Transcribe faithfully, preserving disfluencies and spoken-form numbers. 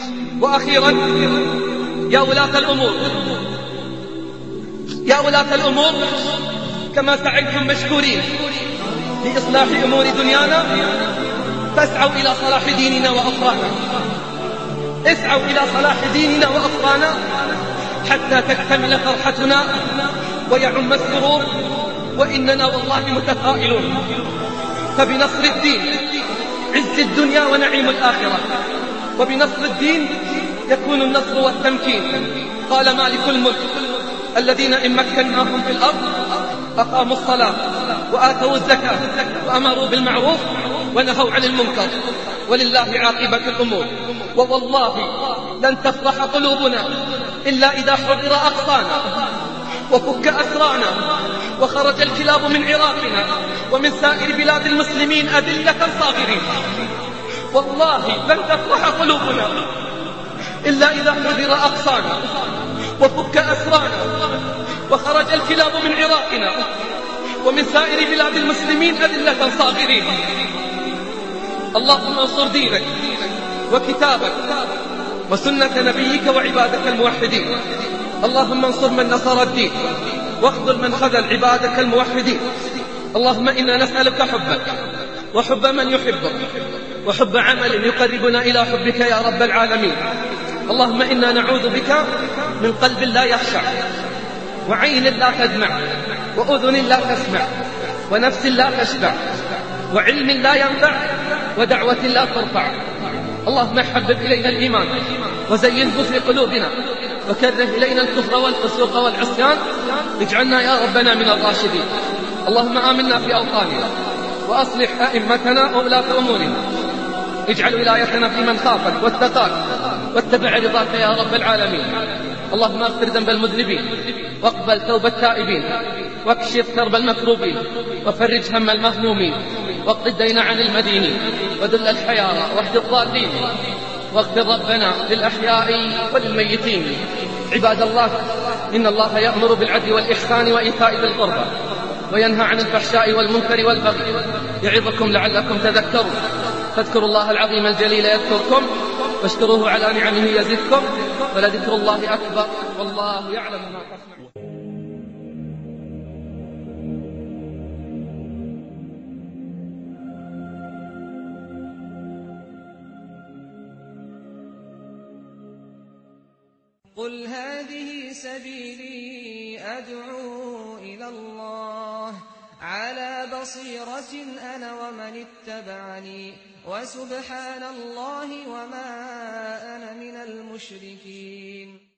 وأخيرا يا ولاة الأمور يا ولاة الأمور كما سعيتم مشكورين لإصلاح أمور دنيانا فاسعوا إلى صلاح ديننا وأخرانا. اسعوا إلى صلاح ديننا وأخرانا حتى تكتمل فرحتنا ويعم السرور، وإننا والله متفائلون. فبنصر الدين عز الدنيا ونعيم الآخرة، وبنصر الدين يكون النصر والتمكين. قال مالك الملك: الذين إن مكناهم في الأرض أقاموا الصلاة وآتوا الزكاة وأمروا بالمعروف ونهوا عن المنكر، ولله عاقبة الأمور. ووالله لن تفرح قلوبنا إلا إذا حرر أقصانا وفك أسرانا وخرج الكلاب من عراقنا ومن سائر بلاد المسلمين أذلة صاغرين. والله لن تفرح قلوبنا إلا إذا حرر أقصانا وفك أسرانا وخرج الكلاب من عراقنا ومن سائر بلاد المسلمين أذلة صاغرين. اللهم انصر دينك وكتابك وسنة نبيك وعبادك الموحدين. اللهم انصر من نصر الدين واخذل من خذل عبادك الموحدين. اللهم إنا نسألك حبك وحب من يحبك وحب عمل يقربنا إلى حبك يا رب العالمين. اللهم إنا نعوذ بك من قلب لا يخشع وعين لا تدمع وأذن لا تسمع ونفس لا تشبع وعلم لا ينفع ودعوة لا ترفع. اللهم حبب إلينا الإيمان وزينه في قلوبنا وكره إلينا الكفر والفسوق والعصيان، اجعلنا يا ربنا من الراشدين. اللهم آمنا في أوطاننا وأصلح أئمتنا وولاة أمورنا. اجعل ولايتنا في من خافك واتقاك واتبع رضاك يا رب العالمين. اللهم اغفر ذنب المذنبين واقبل توبة التائبين واكشف كرب المكروبين وفرج هم المهمومين واقض الدين عن المدينين وذل الحيارى واهد الضالين. واغفر ربنا للأحياء وللميتين. عباد الله، إن الله يأمر بالعدل والإحسان وإيتاء ذي القربى وينهى عن الفحشاء والمنكر والبغي يعظكم لعلكم تذكرون. فاذكروا الله العظيم الجليل يذكركم واشكروه على نعمه يزدكم ولذكر الله أكبر والله يعلم ما تصنعون. قل هذه سبيلي أدعو إلى الله على بصيرة أنا ومن اتبعني وسبحان الله وما أنا من المشركين.